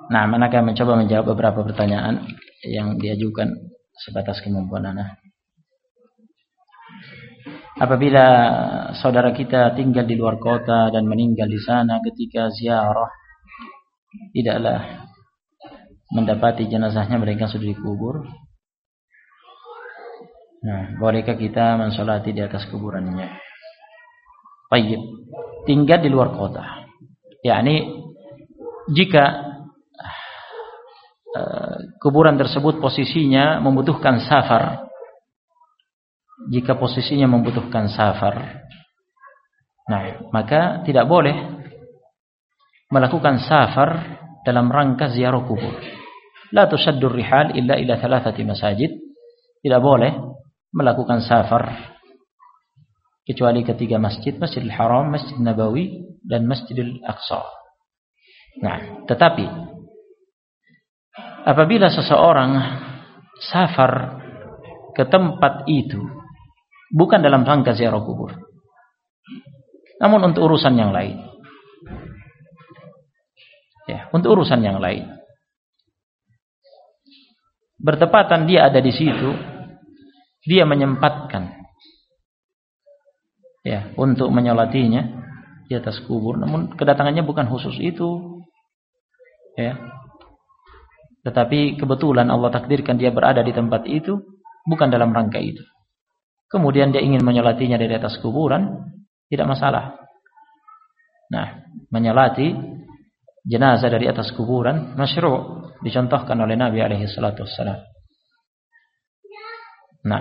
Nah, manakah mencoba menjawab beberapa pertanyaan yang diajukan sebatas kemampuan ana. Apabila saudara kita tinggal di luar kota dan meninggal di sana ketika ziarah, tidaklah mendapati jenazahnya mereka sudah dikubur. Nah, bolehkah kita mensolati di atas kuburannya? Baik, tinggal di luar kota. Yakni jika kuburan tersebut posisinya membutuhkan safar. Jika posisinya membutuhkan safar, nah, maka tidak boleh melakukan safar dalam rangka ziarah kubur. La tusaddur rihal illa ila 3 masajid. Tidak boleh melakukan safar kecuali ke 3 masjid, Masjidil Haram, Masjid Nabawi, dan Masjidil Aqsa. Nah, tetapi apabila seseorang safar ke tempat itu bukan dalam rangka ziarah kubur, namun untuk urusan yang lain, ya, untuk urusan yang lain, bertepatan dia ada di situ, dia menyempatkan, ya, untuk menyolatinya di atas kubur, namun kedatangannya bukan khusus itu, ya, tetapi kebetulan Allah takdirkan dia berada di tempat itu bukan dalam rangka itu. Kemudian dia ingin menyolatinya dari atas kuburan, tidak masalah. Nah, menyolati jenazah dari atas kuburan masyru', dicontohkan oleh Nabi alaihi salatu wassalam. Nah,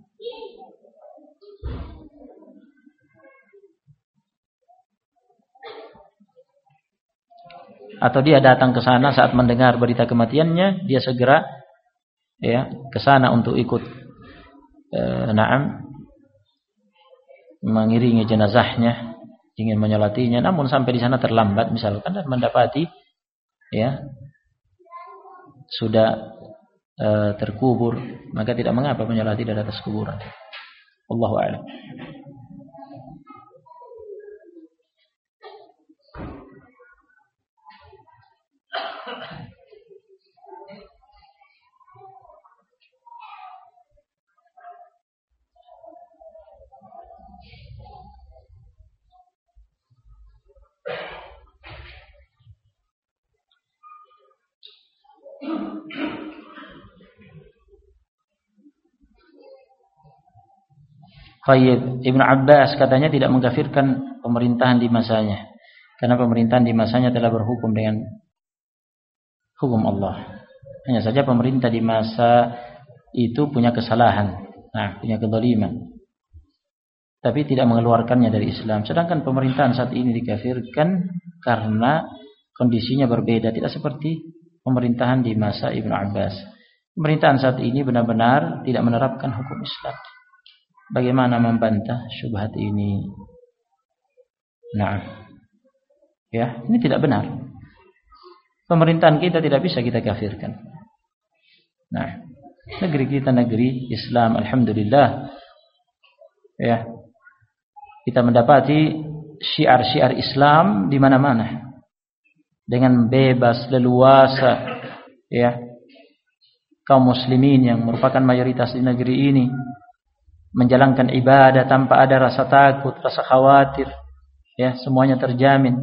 atau dia datang ke sana saat mendengar berita kematiannya, dia segera, ya, ke sana untuk ikut mengiringi jenazahnya, ingin menyolatinya, namun sampai di sana terlambat misalkan dan mendapati, ya, sudah terkubur, maka tidak mengapa menyolati di atas kuburan. Wallahu a'lam. Khayyib, Ibnu Abbas katanya tidak mengkafirkan pemerintahan di masanya, karena pemerintahan di masanya telah berhukum dengan hukum Allah. Hanya saja pemerintah di masa itu punya kesalahan, nah, punya kezaliman, tapi tidak mengeluarkannya dari Islam. Sedangkan pemerintahan saat ini dikafirkan karena kondisinya berbeda, tidak seperti pemerintahan di masa Ibnu Abbas. Pemerintahan saat ini benar-benar tidak menerapkan hukum Islam. Bagaimana membantah syubhat ini? Nah, ya, ini tidak benar. Pemerintahan kita tidak bisa kita kafirkan. Nah, negeri kita negeri Islam, alhamdulillah. Ya, kita mendapati syiar-syiar Islam di mana-mana dengan bebas, leluasa, ya. Kaum muslimin yang merupakan mayoritas di negeri ini menjalankan ibadah tanpa ada rasa takut, rasa khawatir, ya, semuanya terjamin.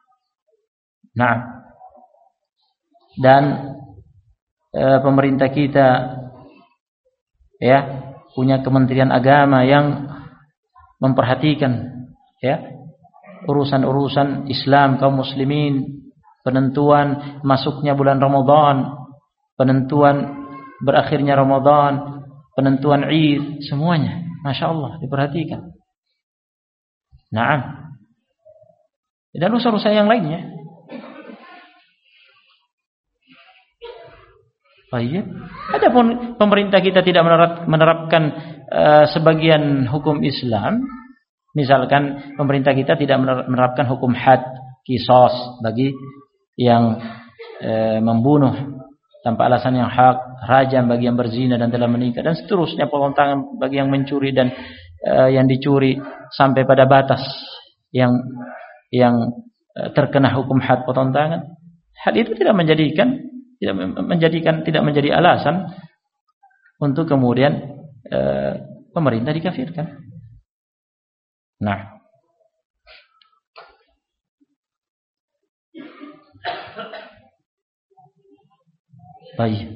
Nah, dan pemerintah kita, ya, punya Kementerian Agama yang memperhatikan, ya, urusan-urusan Islam kaum muslimin, penentuan masuknya bulan Ramadan, penentuan berakhirnya Ramadan, penentuan Id, semuanya, Masya Allah, diperhatikan. Naam. Dan urusan-urusan yang lainnya. Baik. Adapun pemerintah kita tidak menerapkan sebagian hukum Islam, misalkan pemerintah kita tidak menerapkan hukum had, qisas bagi yang membunuh tanpa alasan yang hak, rajam bagi yang berzina dan telah menikah, dan seterusnya, potong tangan bagi yang mencuri dan yang dicuri, sampai pada batas yang terkena hukum had, potong tangan. hal itu tidak menjadi alasan untuk kemudian pemerintah dikafirkan. Nah, baik.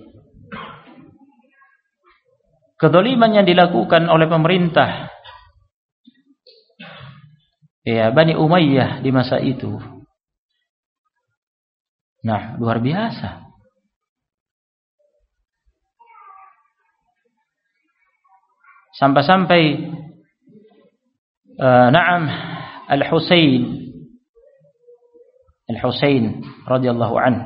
Kedzaliman yang dilakukan oleh pemerintah Bani Umayyah di masa itu, nah, luar biasa. Sampai-sampai Al-Husain radhiyallahu anhu,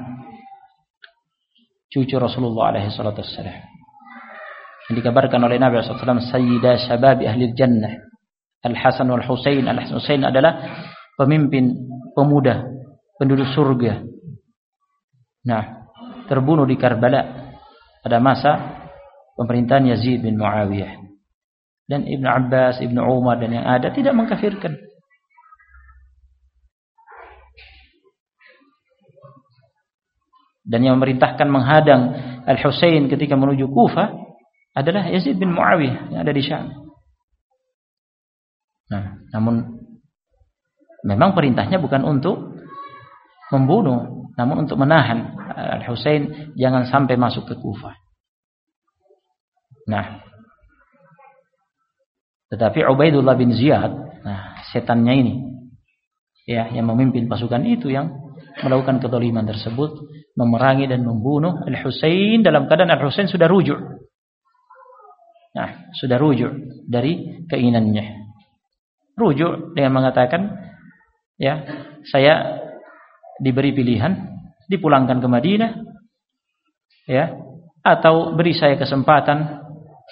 cucu Rasulullah alaihi salatu wassalam, yang dikabarkan oleh Nabi sallallahu alaihi wasallam sayyida syababi ahli jannah, Al-Hasan wal Husain. Al-Husain adalah pemimpin pemuda penduduk surga. Nah, terbunuh di Karbala pada masa pemerintahan Yazid bin Muawiyah. Dan Ibnu Abbas, Ibnu Umar dan yang ada tidak mengkafirkan. Dan yang memerintahkan menghadang Al-Husain ketika menuju Kufah adalah Yazid bin Muawiyah yang ada di Syam. Nah, namun memang perintahnya bukan untuk membunuh, namun untuk menahan Al-Husain jangan sampai masuk ke Kufah. Nah, tetapi Ubaidullah bin Ziyad, setannya ini, yang memimpin pasukan itu yang melakukan kezaliman tersebut, memerangi dan membunuh Al-Husain dalam keadaan Al-Husain sudah rujuk. Nah, sudah rujuk dari keinginannya. Rujuk dengan mengatakan, saya diberi pilihan, dipulangkan ke Madinah, atau beri saya kesempatan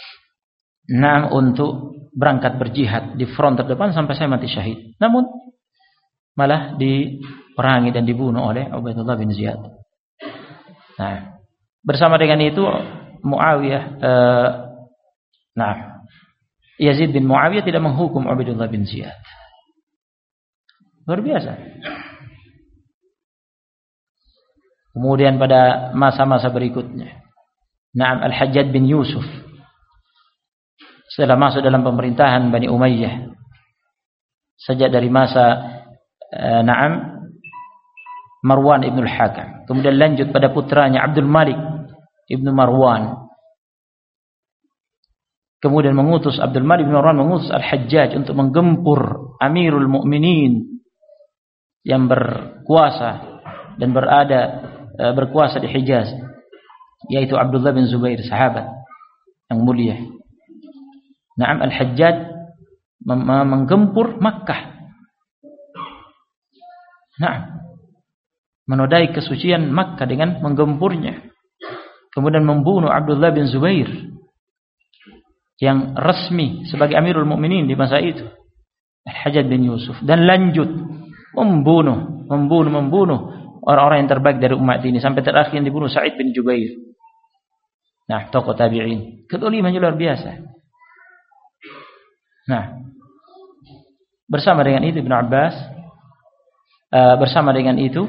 untuk berangkat berjihad di front terdepan sampai saya mati syahid. Namun malah diperangi dan dibunuh oleh Ubaidullah bin Ziyad. Nah, bersama dengan itu Yazid bin Muawiyah tidak menghukum Ubaidullah bin Ziyad. Luar biasa. Kemudian pada masa-masa berikutnya, Al-Hajjaj bin Yusuf setelah masuk dalam pemerintahan Bani Umayyah, sejak dari masa Marwan ibn al-Hakam, kemudian lanjut pada putranya Abdul Malik ibn Marwan, kemudian Abdul Malik ibn Marwan mengutus Al-Hajjaj untuk menggempur Amirul Mukminin yang berkuasa dan berkuasa di Hijaz, yaitu Abdullah bin Zubair, sahabat yang mulia. Al-Hajjaj menggempur Makkah. Menodai kesucian Makkah dengan menggempurnya. Kemudian membunuh Abdullah bin Zubair yang resmi sebagai Amirul Mukminin di masa itu, Al-Hajjaj bin Yusuf, dan lanjut membunuh orang-orang yang terbaik dari umat ini sampai terakhir yang dibunuh Sa'id bin Jubair. Tokoh tabi'in. Kedzalimannya luar biasa. Bersama dengan itu Ibnu Abbas, bersama dengan itu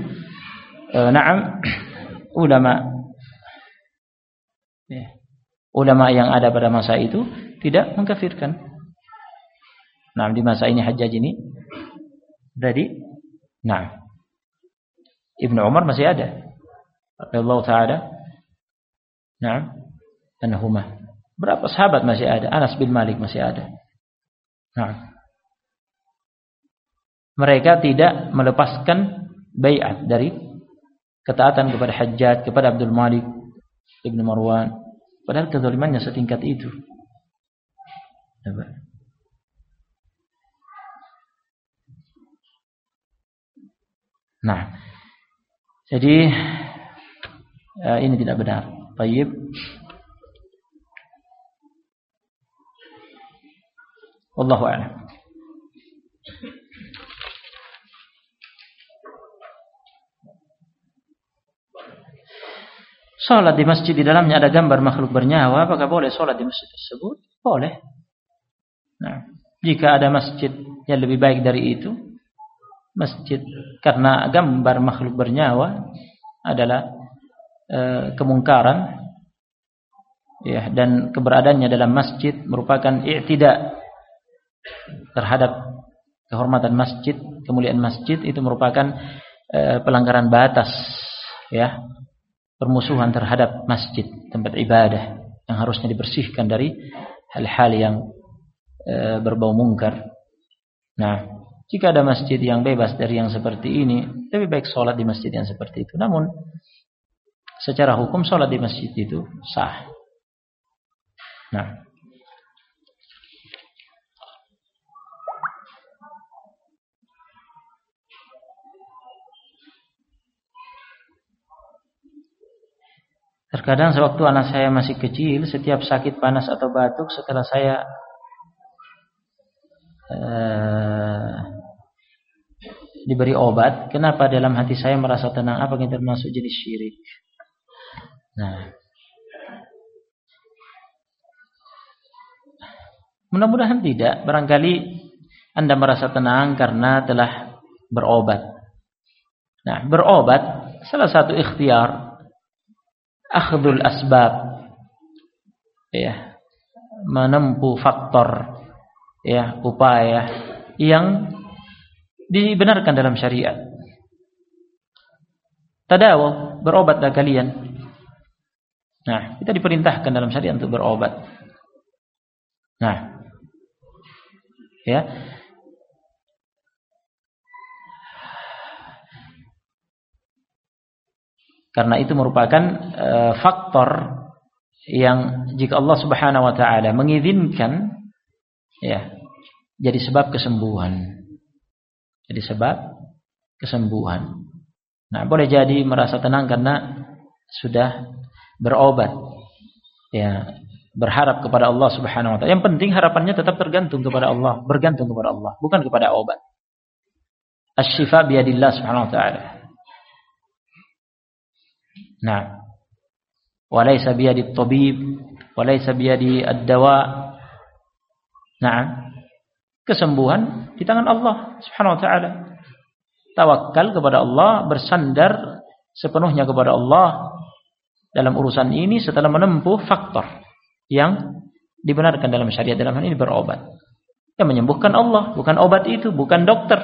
ulama yang ada pada masa itu tidak mengkafirkan. Di masa ini Hajjaj ini jadi Ibnu Umar masih ada, radhiyallahu taala anhuma. Berapa sahabat masih ada? Anas bin Malik masih ada. Mereka tidak melepaskan bai'at dari ketaatan kepada Hajjaj, kepada Abdul Malik ibn Marwan, padahal kezalimannya setingkat itu. Jadi ini tidak benar. Baik. Wallahu a'lam. Salat di masjid di dalamnya ada gambar makhluk bernyawa, apakah boleh salat di masjid tersebut? Boleh. Jika ada masjid yang lebih baik dari itu, masjid karena gambar makhluk bernyawa adalah kemungkaran, ya, dan keberadaannya dalam masjid merupakan i'tida terhadap kehormatan masjid, kemuliaan masjid, itu merupakan pelanggaran batas, ya, permusuhan terhadap masjid, tempat ibadah yang harusnya dibersihkan dari hal-hal yang berbau mungkar. Nah, jika ada masjid yang bebas dari yang seperti ini, lebih baik sholat di masjid yang seperti itu. Namun secara hukum sholat di masjid itu sah. Nah, terkadang sewaktu anak saya masih kecil, setiap sakit panas atau batuk, setelah saya diberi obat, kenapa dalam hati saya merasa tenang? Apa yang termasuk jenis syirik? Nah, mudah-mudahan tidak. Barangkali Anda merasa tenang karena telah berobat. Nah, berobat salah satu ikhtiar, akhdul asbab, ya, menempuh faktor, ya, upaya yang dibenarkan dalam syariat. Tadawaw, berobatlah kalian. Nah, kita diperintahkan dalam syariat untuk berobat. Nah, ya, karena itu merupakan faktor yang jika Allah Subhanahu wa taala mengizinkan, ya, jadi sebab kesembuhan. Jadi sebab kesembuhan. Nah, boleh jadi merasa tenang karena sudah berobat. Ya, berharap kepada Allah Subhanahu wa taala. Yang penting harapannya tetap tergantung kepada Allah, bergantung kepada Allah, bukan kepada obat. Asy-syifa biyadillah Subhanahu wa taala. Nah, walaysa biyadit tabib, walaysa biyadi ad-dawa. Nah, kesembuhan di tangan Allah Subhanahu wa taala. Tawakal kepada Allah, bersandar sepenuhnya kepada Allah dalam urusan ini setelah menempuh faktor yang dibenarkan dalam syariat. Dalam hal ini berobat. Yang menyembuhkan Allah, bukan obat itu, bukan dokter.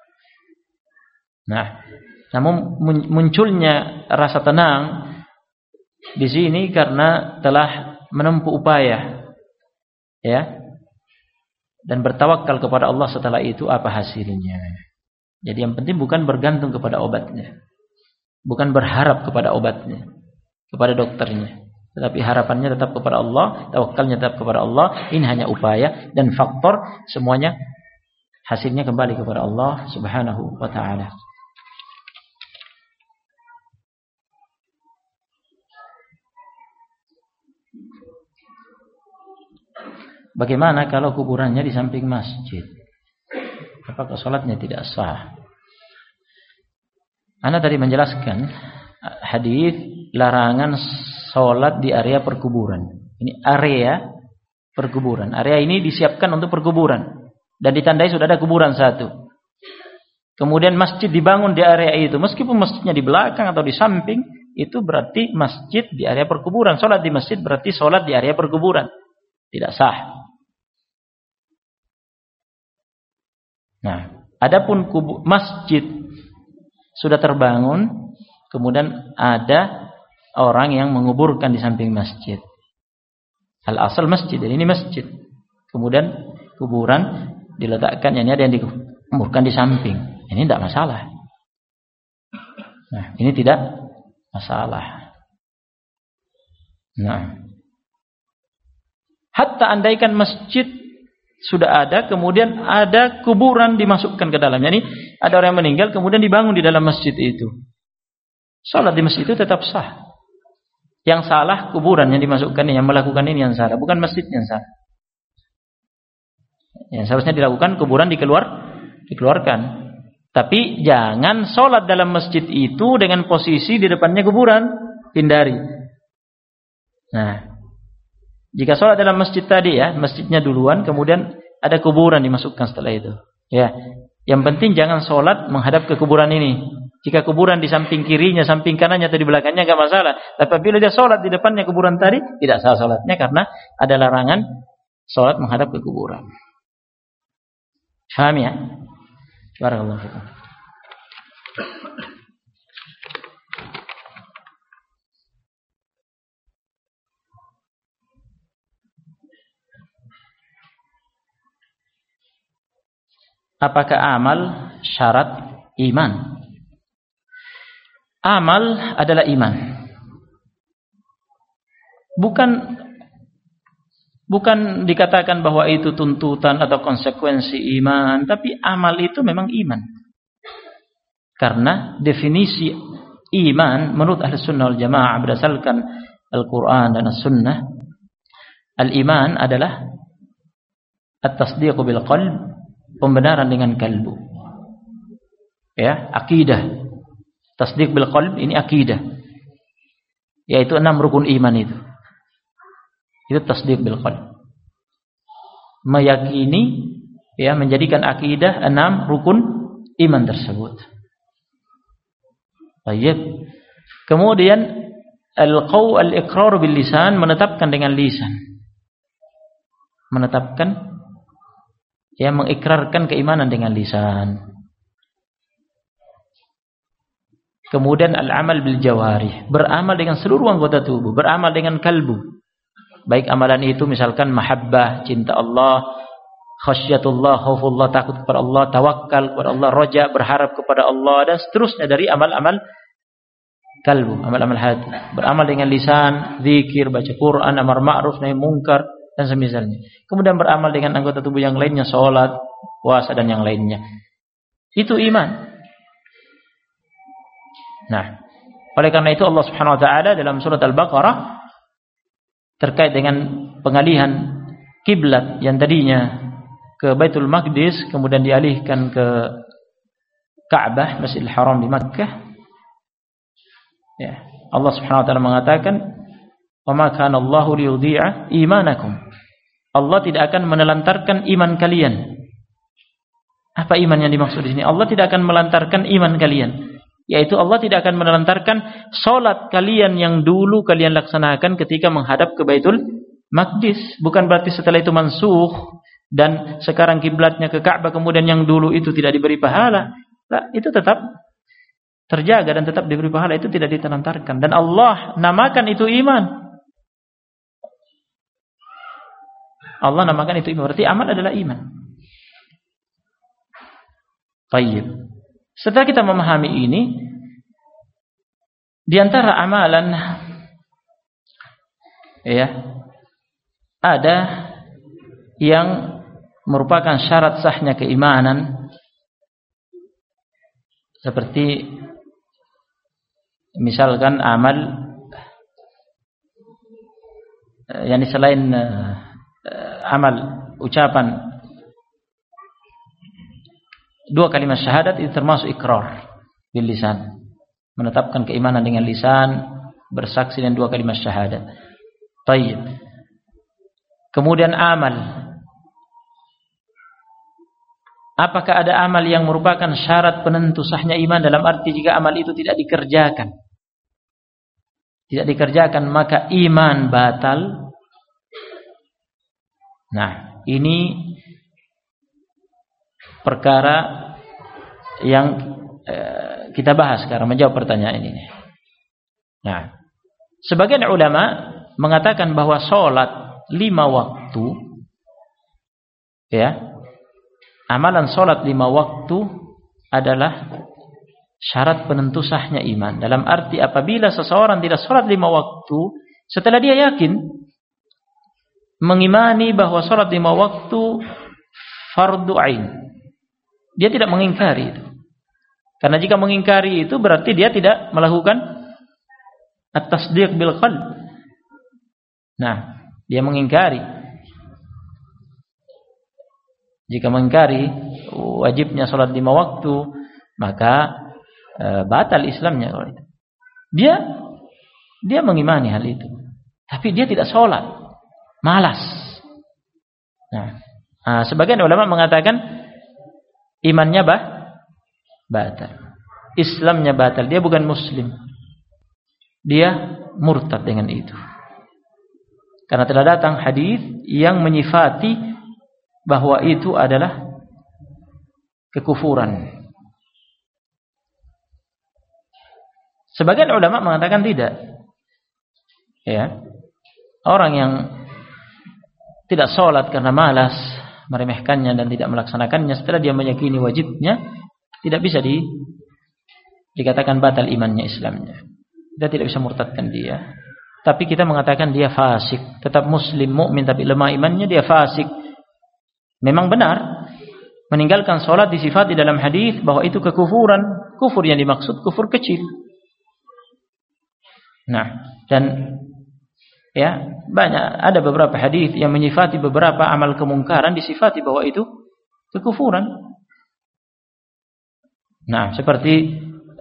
Nah, namun munculnya rasa tenang di sini karena telah menempuh upaya, ya, dan bertawakal kepada Allah setelah itu apa hasilnya. Jadi yang penting bukan bergantung kepada obatnya, bukan berharap kepada obatnya, kepada dokternya, tetapi harapannya tetap kepada Allah, tawakalnya tetap kepada Allah. Ini hanya upaya dan faktor, semuanya hasilnya kembali kepada Allah Subhanahu wa taala. Bagaimana kalau kuburannya di samping masjid? Apakah sholatnya tidak sah? Anda tadi menjelaskan hadis larangan sholat di area perkuburan. Ini area perkuburan. Area ini disiapkan untuk perkuburan dan ditandai sudah ada kuburan satu. Kemudian masjid dibangun di area itu, meskipun masjidnya di belakang atau di samping, itu berarti masjid di area perkuburan. Sholat di masjid berarti sholat di area perkuburan. Tidak sah. Nah, adapun masjid sudah terbangun, kemudian ada orang yang menguburkan di samping masjid. Al-asal masjid, dan ini masjid. Kemudian kuburan diletakkan, yang ada yang dikuburkan di samping. Ini tidak masalah. Nah, ini tidak masalah. Nah, hatta andaikan masjid sudah ada, kemudian ada kuburan dimasukkan ke dalamnya. Ini ada orang yang meninggal, kemudian dibangun di dalam masjid itu. Salat di masjid itu tetap sah. Yang salah kuburan yang dimasukkan, yang melakukan ini yang salah, bukan masjid yang salah. Yang seharusnya dilakukan kuburan dikeluarkan. Tapi jangan salat dalam masjid itu dengan posisi di depannya kuburan, hindari. Nah, jika sholat dalam masjid tadi, ya, masjidnya duluan, kemudian ada kuburan dimasukkan setelah itu. Ya, yang penting jangan sholat menghadap ke kuburan ini. Jika kuburan di samping kirinya, samping kanannya atau di belakangnya enggak masalah. Tapi bila dia sholat di depannya kuburan tadi, tidak sah sholatnya karena ada larangan sholat menghadap ke kuburan. Paham ya? Barakallahu fikum. Apakah amal syarat iman? Amal adalah iman. Bukan dikatakan bahwa itu tuntutan atau konsekuensi iman, tapi amal itu memang iman. Karena definisi iman menurut Ahlus Sunnah wal Jamaah berdasarkan Al-Quran dan As-Sunnah, al-iman adalah at-tasdiq bil qalb, pembenaran dengan kalbu. Ya, akidah. Tasdiq bil qalb ini akidah. Yaitu 6 rukun iman itu. Itu tasdiq bil qalb. Meyakini, ya, menjadikan akidah 6 rukun iman tersebut. Baik. Kemudian al-iqrar bil lisan, menetapkan dengan lisan. Menetapkan, ya, mengikrarkan keimanan dengan lisan. Kemudian al-amal bil jawarih, beramal dengan seluruh anggota tubuh, beramal dengan kalbu. Baik amalan itu misalkan mahabbah, cinta Allah, khasyatullah, khaufullah, takut kepada Allah, tawakkal kepada Allah, roja, berharap kepada Allah, dan seterusnya dari amal-amal kalbu, amal-amal hati. Beramal dengan lisan, zikir, baca Quran, amar ma'ruf, nahi mungkar, dan semisalnya. Kemudian beramal dengan anggota tubuh yang lainnya, sholat, puasa, dan yang lainnya. Itu iman. Nah, oleh karena itu Allah Subhanahu wa taala dalam surat Al-Baqarah terkait dengan pengalihan kiblat yang tadinya ke Baitul Maqdis kemudian dialihkan ke Ka'bah, Masjidil Haram di Makkah. Ya, Allah Subhanahu wa taala mengatakan, "Wa ma kana Allahu liyudhi'a imanakum." Allah tidak akan menelantarkan iman kalian. Apa iman yang dimaksud di sini? Allah tidak akan melantarkan iman kalian. Yaitu Allah tidak akan menelantarkan salat kalian yang dulu kalian laksanakan ketika menghadap ke Baitul Maqdis. Bukan berarti setelah itu mansukh dan sekarang kiblatnya ke Ka'bah, kemudian yang dulu itu tidak diberi pahala. Nah, itu tetap terjaga dan tetap diberi pahala, itu tidak ditelantarkan. Dan Allah namakan itu iman. Allah namakan itu iman. Berarti amal adalah iman. Baik. Setelah kita memahami ini, di antara amalan, ya, ada yang merupakan syarat sahnya keimanan, seperti misalkan amal yang selain amal ucapan 2 kalimat syahadat, itu termasuk ikrar bil lisan, menetapkan keimanan dengan lisan, bersaksi dengan 2 kalimat syahadat. Baik. Kemudian amal. Apakah ada amal yang merupakan syarat penentu sahnya iman, dalam arti jika amal itu tidak dikerjakan, maka iman batal? Nah, ini perkara yang kita bahas sekarang, menjawab pertanyaan ini. Nah, sebagian ulama mengatakan bahwa sholat 5 waktu, ya, amalan sholat 5 waktu adalah syarat penentu sahnya iman. Dalam arti apabila seseorang tidak sholat 5 waktu, setelah dia yakin mengimani bahwa sholat 5 waktu fardu ain, dia tidak mengingkari itu. Karena jika mengingkari itu berarti dia tidak melakukan at-tasdiq bil qalb. Nah, dia mengingkari. Jika mengingkari wajibnya salat 5 waktu, maka batal Islamnya kalau itu. Dia mengimani hal itu, tapi dia tidak salat, malas. Nah, sebagian ulama mengatakan imannya batal. Islamnya batal, dia bukan muslim. Dia murtad dengan itu. Karena telah datang hadis yang menyifati bahwa itu adalah kekufuran. Sebagian ulama mengatakan tidak. Ya. Orang yang tidak sholat karena malas, meremehkannya dan tidak melaksanakannya setelah dia meyakini wajibnya, tidak bisa dikatakan batal imannya, Islamnya. Kita tidak bisa murtadkan dia. Tapi kita mengatakan dia fasik, tetap muslim, mukmin tapi lemah imannya, dia fasik. Memang benar meninggalkan sholat disifati dalam hadis bahwa itu kekufuran. Kufur yang dimaksud kufur kecil. Nah, dan ya, ada beberapa hadis yang menyifati beberapa amal kemungkaran disifati bahwa itu kekufuran. Nah, seperti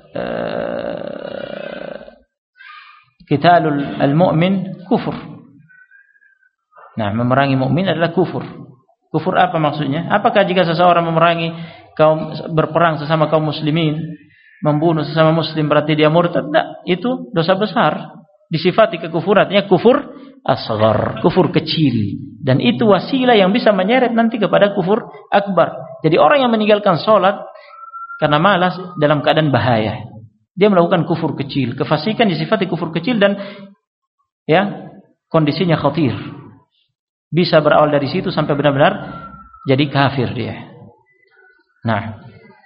qitalul al-mu'min kufur. Nah, memerangi mukmin adalah kufur. Kufur apa maksudnya? Apakah jika seseorang memerangi berperang sesama kaum muslimin, membunuh sesama muslim berarti dia murtad? Tidak, itu dosa besar. Disifati kekufurannya kufur asghar, kufur kecil, dan itu wasilah yang bisa menyeret nanti kepada kufur akbar. Jadi orang yang meninggalkan sholat karena malas dalam keadaan bahaya, dia melakukan kufur kecil. Kefasikan disifati kufur kecil dan ya kondisinya khatir, bisa berawal dari situ sampai benar-benar jadi kafir dia. Nah,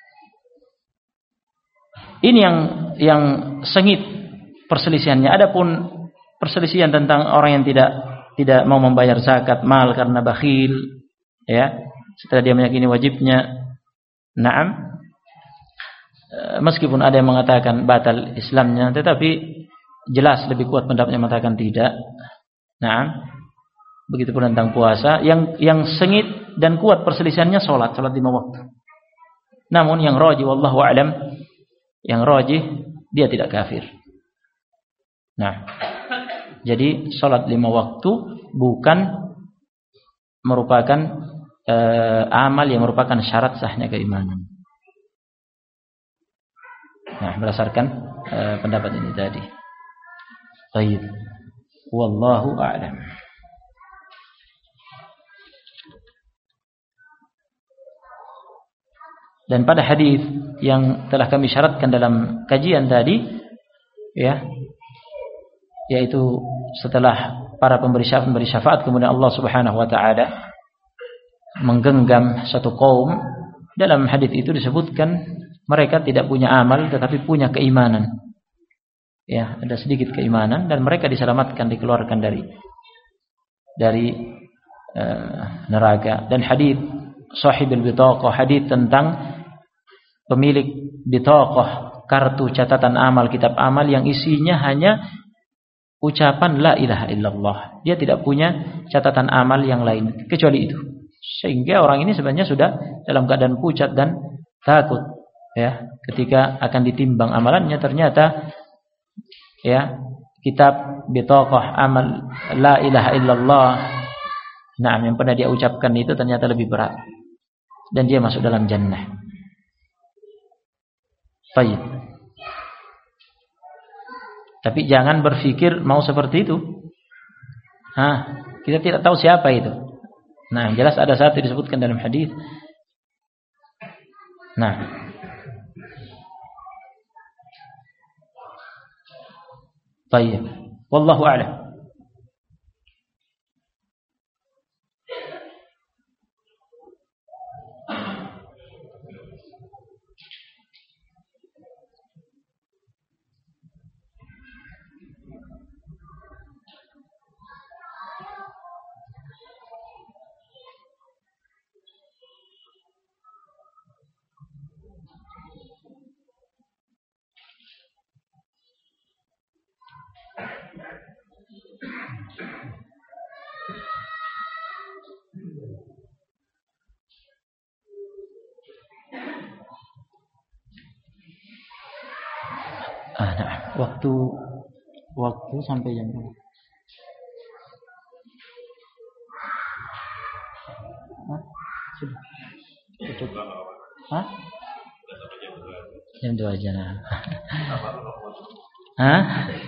ini yang sengit perselisihannya. Adapun perselisihan tentang orang yang tidak mau membayar zakat mal karena bakhil, ya, setelah dia meyakini wajibnya, na'am, meskipun ada yang mengatakan batal Islamnya, tetapi jelas lebih kuat pendapatnya mengatakan tidak. Na'am, begitupun tentang puasa. Yang sengit dan kuat perselisihannya salat 5 waktu. Namun yang rajih wallahu a'lam, yang rajih dia tidak kafir. Nah, jadi salat 5 waktu bukan merupakan amal yang merupakan syarat sahnya keimanan. Nah, berdasarkan pendapat ini tadi. Baik. Wallahu a'lam. Dan pada hadis yang telah kami syaratkan dalam kajian tadi, ya, yaitu setelah para pemberi syafaat kemudian Allah Subhanahu wa taala menggenggam satu kaum, dalam hadis itu disebutkan mereka tidak punya amal tetapi punya keimanan. Ya, ada sedikit keimanan dan mereka diselamatkan, dikeluarkan dari neraka. Dan hadis sahibul bitaqah, hadis tentang pemilik bitaqah, kartu catatan amal, kitab amal yang isinya hanya ucapan la ilaha illallah. Dia tidak punya catatan amal yang lain kecuali itu. Sehingga orang ini sebenarnya sudah dalam keadaan pucat dan takut, ya, ketika akan ditimbang amalannya ternyata ya kitab bitaqah amal la ilaha illallah, nah, yang pernah dia ucapkan itu ternyata lebih berat dan dia masuk dalam jannah. Baik. Tapi jangan berpikir mau seperti itu. Kita tidak tahu siapa itu. Nah, jelas ada satu disebutkan dalam hadis. Nah, baik. Wallahu a'lam. Nah, waktu sampai jam berapa? Sudah. Cukup. Jam 2 aja nah. Hah?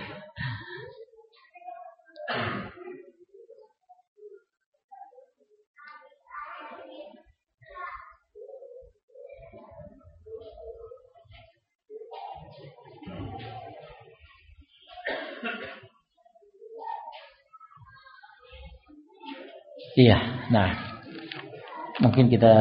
Iya, nah mungkin kita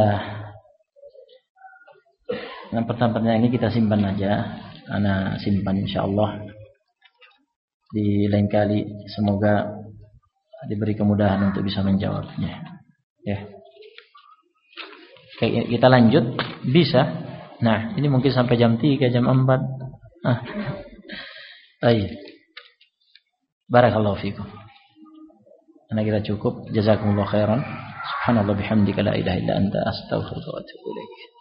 pertanyaan ini kita simpan aja, ana simpan insyaallah di lain kali semoga diberi kemudahan untuk bisa menjawabnya. Ya, oke, kita lanjut bisa. Nah ini mungkin sampai jam 3 jam 4. Baik, barakallahu fikum. Karena kita cukup. Jazakumullah khairan. Subhanallah bihamdika la ilaha illa anta astaghfiruka wa atubu ilaik.